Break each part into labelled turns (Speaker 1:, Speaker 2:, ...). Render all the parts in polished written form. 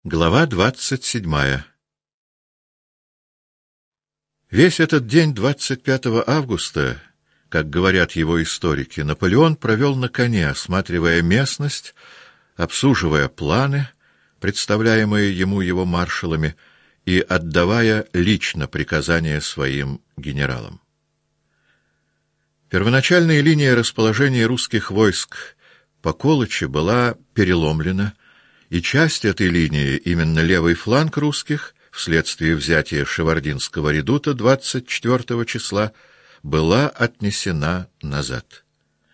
Speaker 1: Глава 27. Весь этот день 25 августа, как говорят его историки, Наполеон провел на коне, осматривая местность, обсуживая планы, представляемые ему его маршалами, и отдавая лично приказания своим генералам. Первоначальная линия расположения русских войск по Колычу была переломлена, и часть этой линии, именно левый фланг русских, вследствие взятия Шевардинского редута 24 числа, была отнесена назад.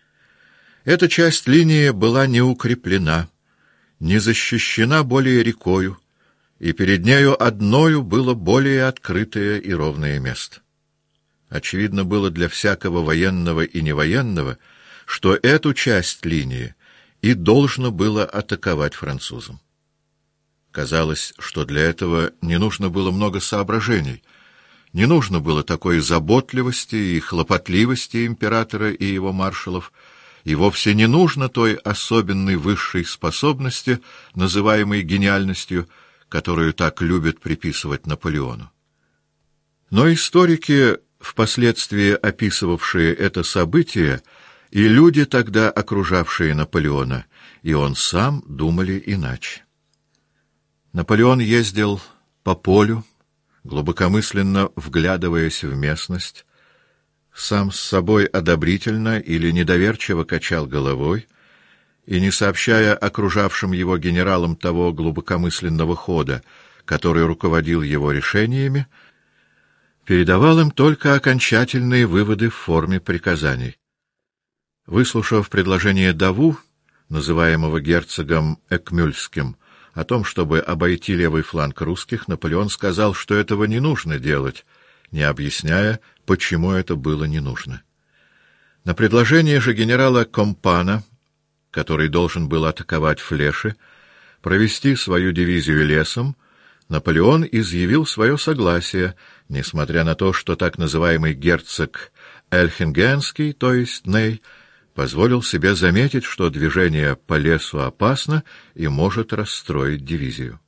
Speaker 1: Эта часть линии была не укреплена, не защищена более рекою, и перед нею одною было более открытое и ровное место. Очевидно было для всякого военного и невоенного, что эту часть линии и должно было атаковать французам. Казалось, что для этого не нужно было много соображений, не нужно было такой заботливости и хлопотливости императора и его маршалов, и вовсе не нужно той особенной высшей способности, называемой гениальностью, которую так любят приписывать Наполеону. Но историки, впоследствии описывавшие это событие, и люди, тогда окружавшие Наполеона, и он сам думали иначе. Наполеон ездил по полю, глубокомысленно вглядываясь в местность, сам с собой одобрительно или недоверчиво качал головой и, не сообщая окружавшим его генералам того глубокомысленного хода, который руководил его решениями, передавал им только окончательные выводы в форме приказаний. Выслушав предложение Даву, называемого герцогом Экмюльским, о том, чтобы обойти левый фланг русских, Наполеон сказал, что этого не нужно делать, не объясняя, почему это было не нужно. На предложение же генерала Компана, который должен был атаковать Флеши, провести свою дивизию лесом, Наполеон изъявил свое согласие, несмотря на то, что так называемый герцог Эльхингенский, то есть Ней, позволил себе заметить, что движение по лесу опасно и может расстроить дивизию.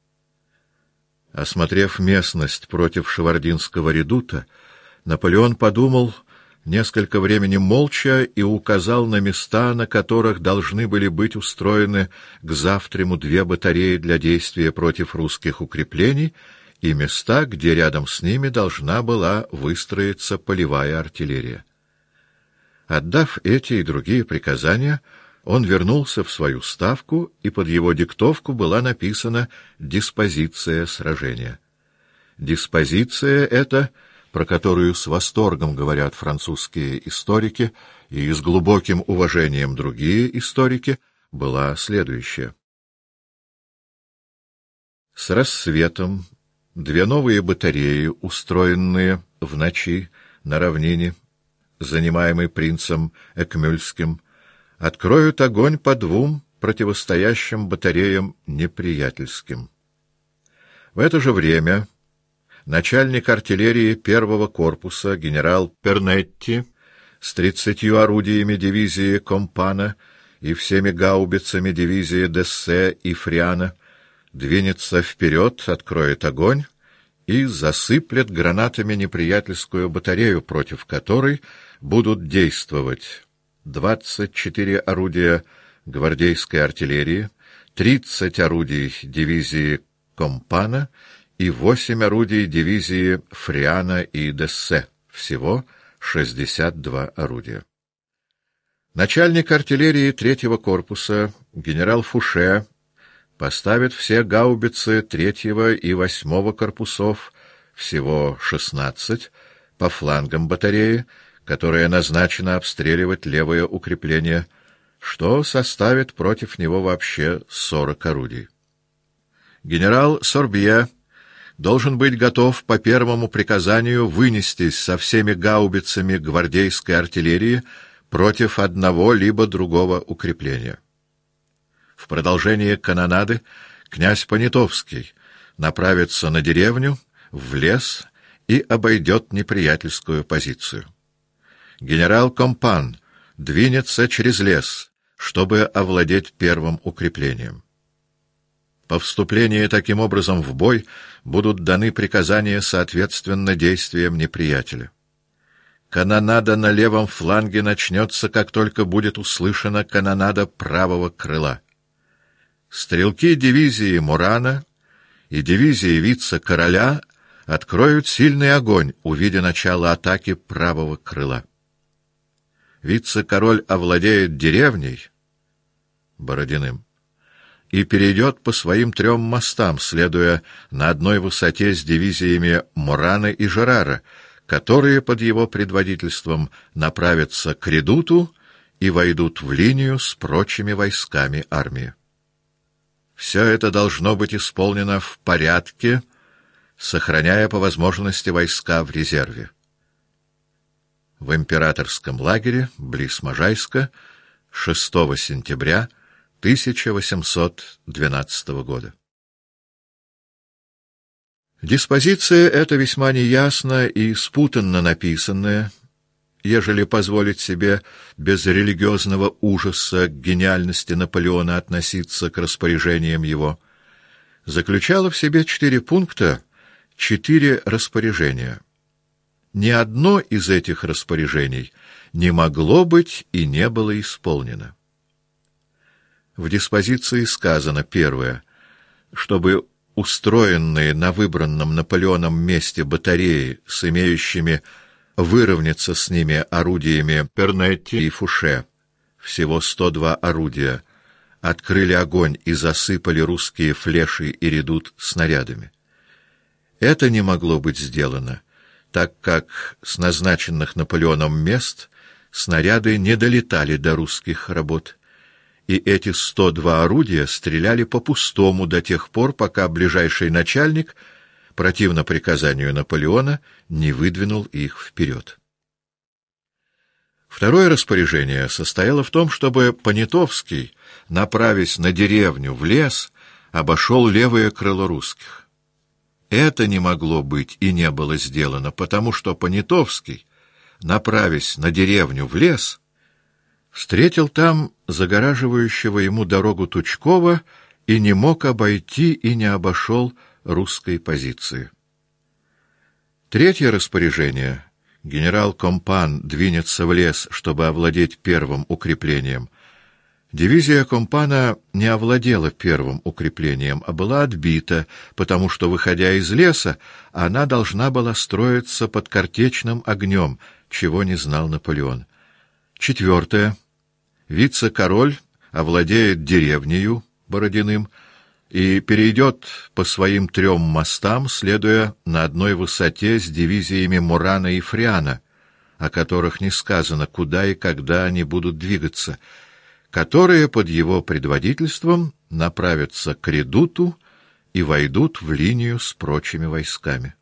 Speaker 1: Осмотрев местность против Шевардинского редута, Наполеон подумал несколько времени молча и указал на места, на которых должны были быть устроены к завтраму 2 батареи для действия против русских укреплений, и места, где рядом с ними должна была выстроиться полевая артиллерия. Отдав эти и другие приказания, он вернулся в свою ставку, и под его диктовку была написана диспозиция сражения. Диспозиция эта, про которую с восторгом говорят французские историки и с глубоким уважением другие историки, была следующая. С рассветом 2 новые батареи, устроенные в ночи на равнине, занимаемый принцем Экмюльским, откроют огонь по 2 противостоящим батареям неприятельским. В это же время начальник артиллерии 1-го корпуса генерал Пернетти с 30 орудиями дивизии Компана и всеми гаубицами дивизии Дессе и Фриана двинется вперед, откроет огонь и засыплет гранатами неприятельскую батарею, против которой будут действовать 24 орудия гвардейской артиллерии, 30 орудий дивизии Компана и 8 орудий дивизии Фриана и Дессе, всего 62 орудия. Начальник артиллерии 3-го корпуса генерал Фуше поставит все гаубицы 3-го и 8-го корпусов, всего 16, по флангам батареи, которая назначена обстреливать левое укрепление, что составит против него вообще 40 орудий. Генерал Сорбье должен быть готов по первому приказанию вынестись со всеми гаубицами гвардейской артиллерии против одного либо другого укрепления. В продолжение канонады князь Понятовский направится на деревню, в лес и обойдет неприятельскую позицию. Генерал Компан двинется через лес, чтобы овладеть первым укреплением. По вступлении таким образом в бой будут даны приказания соответственно действиям неприятеля. Канонада на левом фланге начнется, как только будет услышана канонада правого крыла. Стрелки дивизии Мурана и дивизии вице-короля откроют сильный огонь, увидя начало атаки правого крыла. Вице-король овладеет деревней, Бородиным, и перейдет по своим 3 мостам, следуя на одной высоте с дивизиями Мурана и Жерара, которые под его предводительством направятся к редуту и войдут в линию с прочими войсками армии. Все это должно быть исполнено в порядке, сохраняя по возможности войска в резерве. В императорском лагере близ Можайска 6 сентября 1812 года. Диспозиция эта весьма неясна и спутанно написанная, ежели позволить себе без религиозного ужаса к гениальности Наполеона относиться к распоряжениям его, заключала в себе 4 пункта, 4 распоряжения. Ни одно из этих распоряжений не могло быть и не было исполнено. В диспозиции сказано: первое, чтобы устроенные на выбранном Наполеоном месте батареи с имеющими выровняться с ними орудиями Пернетти и Фуше, всего 102 орудия, открыли огонь и засыпали русские флеши и редут снарядами. Это не могло быть сделано, так как с назначенных Наполеоном мест снаряды не долетали до русских работ, и эти 102 орудия стреляли по-пустому до тех пор, пока ближайший начальник, противно приказанию Наполеона, не выдвинул их вперед. Второе распоряжение состояло в том, чтобы Понятовский, направясь на деревню в лес, обошел левое крыло русских. Это не могло быть и не было сделано, потому что Понятовский, направясь на деревню в лес, встретил там загораживающего ему дорогу Тучкова и не мог обойти и не обошел русской позиции. Третье распоряжение: генерал Компан двинется в лес, чтобы овладеть первым укреплением. Дивизия Компана не овладела первым укреплением, а была отбита, потому что, выходя из леса, она должна была строиться под картечным огнем, чего не знал Наполеон. Четвертое. Вице-король овладеет деревнею, Бородиным, и перейдет по своим 3 мостам, следуя на одной высоте с дивизиями Мурана и Фриана, о которых не сказано, куда и когда они будут двигаться, которые под его предводительством направятся к редуту и войдут в линию с прочими войсками.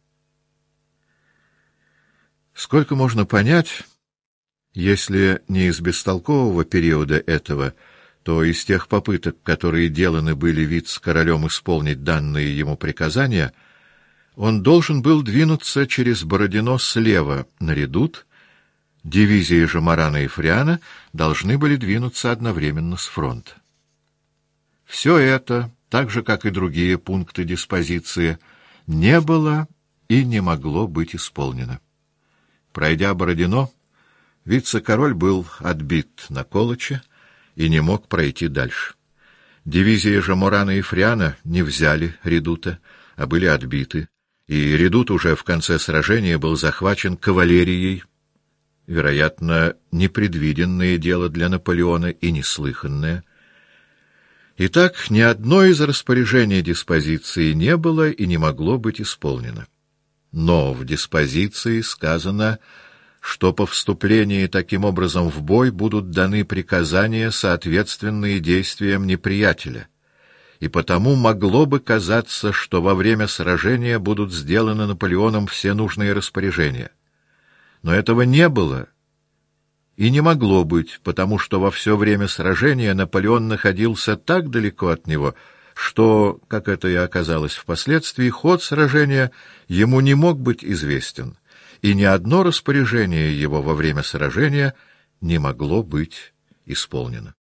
Speaker 1: Сколько можно понять, если не из бестолкового периода этого, то из тех попыток, которые деланы были вице-королем исполнить данные ему приказания, он должен был двинуться через Бородино слева на редут, дивизии же Мурана и Фриана должны были двинуться одновременно с фронта. Все это, так же как и другие пункты диспозиции, не было и не могло быть исполнено. Пройдя Бородино, вице-король был отбит на Колыче и не мог пройти дальше. Дивизии же Мурана и Фриана не взяли редута, а были отбиты, и редут уже в конце сражения был захвачен кавалерией, вероятно, непредвиденное дело для Наполеона и неслыханное. Итак, ни одно из распоряжений диспозиции не было и не могло быть исполнено. Но в диспозиции сказано, что по вступлении таким образом в бой будут даны приказания, соответственные действиям неприятеля, и потому могло бы казаться, что во время сражения будут сделаны Наполеоном все нужные распоряжения. Но этого не было и не могло быть, потому что во все время сражения Наполеон находился так далеко от него, что, как это и оказалось впоследствии, ход сражения ему не мог быть известен, и ни одно распоряжение его во время сражения не могло быть исполнено.